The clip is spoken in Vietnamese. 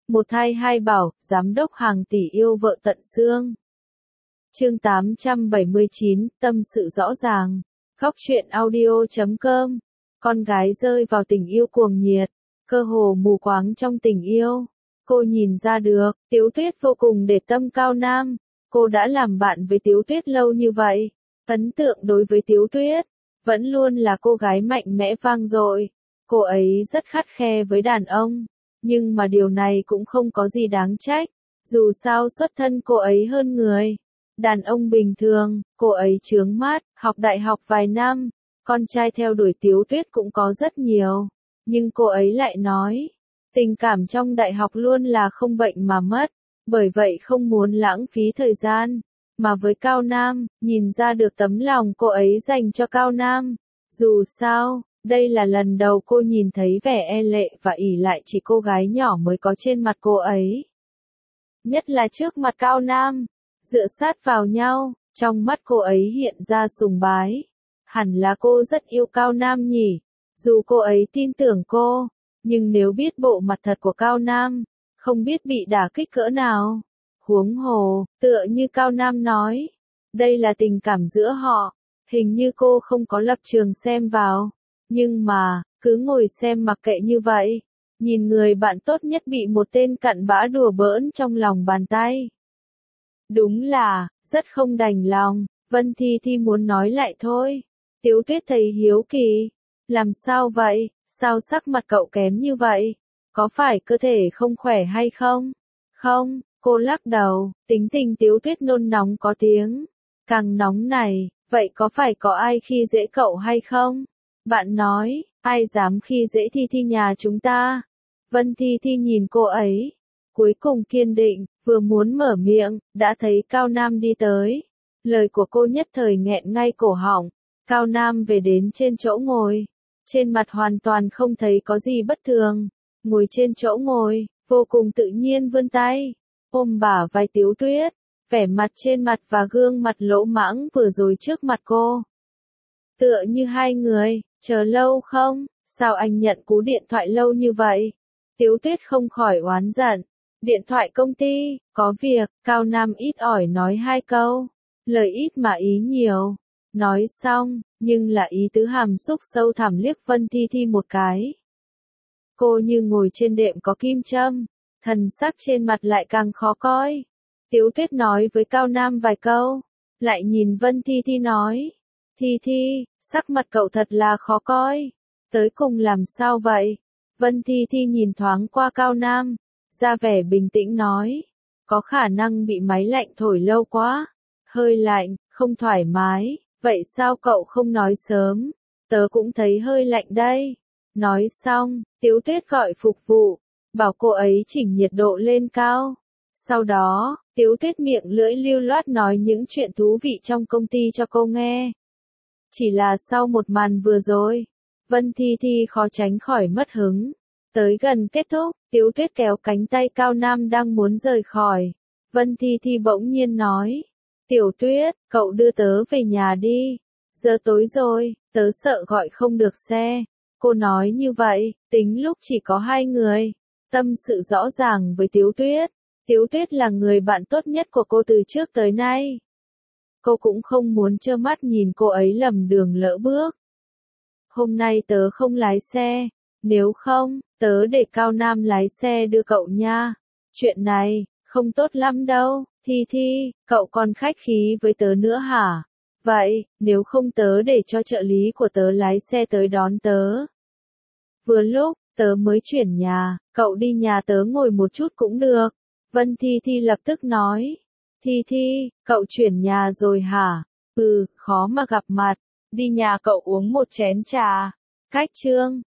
Một thai hai bảo, giám đốc hàng tỷ yêu vợ tận xương. Chương 879, tâm sự rõ ràng. Góc truyện audio.com. Con gái rơi vào tình yêu cuồng nhiệt, cơ hồ mù quáng trong tình yêu. Cô nhìn ra được, Tiếu Tuyết vô cùng để tâm Cao Nam. Cô đã làm bạn với Tiếu Tuyết lâu như vậy. Ấn tượng đối với Tiếu Tuyết, vẫn luôn là cô gái mạnh mẽ vang dội. Cô ấy rất khắt khe với đàn ông. Nhưng mà điều này cũng không có gì đáng trách. Dù sao xuất thân cô ấy hơn người. Đàn ông bình thường, cô ấy chướng mắt, học đại học vài năm. Con trai theo đuổi Tiếu Tuyết cũng có rất nhiều. Nhưng cô ấy lại nói, tình cảm trong đại học luôn là không bệnh mà mất. Bởi vậy không muốn lãng phí thời gian. Mà với Cao Nam, nhìn ra được tấm lòng cô ấy dành cho Cao Nam. Dù sao, đây là lần đầu cô nhìn thấy vẻ e lệ và ỷ lại chỉ cô gái nhỏ mới có trên mặt cô ấy. Nhất là trước mặt Cao Nam, dựa sát vào nhau, trong mắt cô ấy hiện ra sùng bái. Hẳn là cô rất yêu Cao Nam nhỉ, dù cô ấy tin tưởng cô, nhưng nếu biết bộ mặt thật của Cao Nam, không biết bị đả kích cỡ nào. Huống hồ, tựa như Cao Nam nói, đây là tình cảm giữa họ, hình như cô không có lập trường xem vào. Nhưng mà, cứ ngồi xem mặc kệ như vậy, nhìn người bạn tốt nhất bị một tên cặn bã đùa bỡn trong lòng bàn tay. Đúng là, rất không đành lòng, Vân Thi muốn nói lại thôi. Tiếu Tuyết thấy hiếu kỳ. Làm sao vậy, sao sắc mặt cậu kém như vậy? Có phải cơ thể không khỏe hay không? Không, cô lắc đầu, tính tình Tiếu Tuyết nôn nóng có tiếng. Càng nóng này, vậy có phải có ai khi dễ cậu hay không? Bạn nói, ai dám khi dễ Thi nhà chúng ta? Vân Thi nhìn cô ấy, cuối cùng kiên định, vừa muốn mở miệng, đã thấy Cao Nam đi tới. Lời của cô nhất thời nghẹn ngay cổ họng. Cao Nam về đến trên chỗ ngồi. Trên mặt hoàn toàn không thấy có gì bất thường. Ngồi trên chỗ ngồi, vô cùng tự nhiên vươn tay, ôm bả vai Tiếu Tuyết. Vẻ mặt trên mặt và gương mặt lỗ mãng vừa rồi trước mặt cô. Tựa như hai người, chờ lâu không? Sao anh nhận cú điện thoại lâu như vậy? Tiếu Tuyết không khỏi oán giận. Điện thoại công ty, có việc, Cao Nam ít ỏi nói hai câu. Lời ít mà ý nhiều. Nói xong, nhưng là ý tứ hàm xúc sâu thẳm liếc Vân Thi một cái. Cô như ngồi trên đệm có kim châm, thần sắc trên mặt lại càng khó coi. Tiếu Tuyết nói với Cao Nam vài câu, lại nhìn Vân Thi nói. Thi, sắc mặt cậu thật là khó coi. Tới cùng làm sao vậy? Vân Thi nhìn thoáng qua Cao Nam, ra vẻ bình tĩnh nói. Có khả năng bị máy lạnh thổi lâu quá. Hơi lạnh, không thoải mái. Vậy sao cậu không nói sớm? Tớ cũng thấy hơi lạnh đây. Nói xong, Tiếu Tuyết gọi phục vụ, bảo cô ấy chỉnh nhiệt độ lên cao. Sau đó, Tiếu Tuyết miệng lưỡi lưu loát nói những chuyện thú vị trong công ty cho cô nghe. Chỉ là sau một màn vừa rồi, Vân Thi khó tránh khỏi mất hứng. Tới gần kết thúc, Tiếu Tuyết kéo cánh tay Cao Nam đang muốn rời khỏi. Vân Thi bỗng nhiên nói. Tiểu Tuyết, cậu đưa tớ về nhà đi. Giờ tối rồi, tớ sợ gọi không được xe. Cô nói như vậy, tính lúc chỉ có hai người. Tâm sự rõ ràng với Tiếu Tuyết. Tiếu Tuyết là người bạn tốt nhất của cô từ trước tới nay. Cô cũng không muốn trơ mắt nhìn cô ấy lầm đường lỡ bước. Hôm nay tớ không lái xe. Nếu không, tớ để Cao Nam lái xe đưa cậu nha. Chuyện này, không tốt lắm đâu. Thi, cậu còn khách khí với tớ nữa hả? Vậy, nếu không tớ để cho trợ lý của tớ lái xe tới đón tớ. Vừa lúc, tớ mới chuyển nhà, cậu đi nhà tớ ngồi một chút cũng được. Vân Thi lập tức nói. Thi, cậu chuyển nhà rồi hả? Ừ, khó mà gặp mặt. Đi nhà cậu uống một chén trà. Cách chương.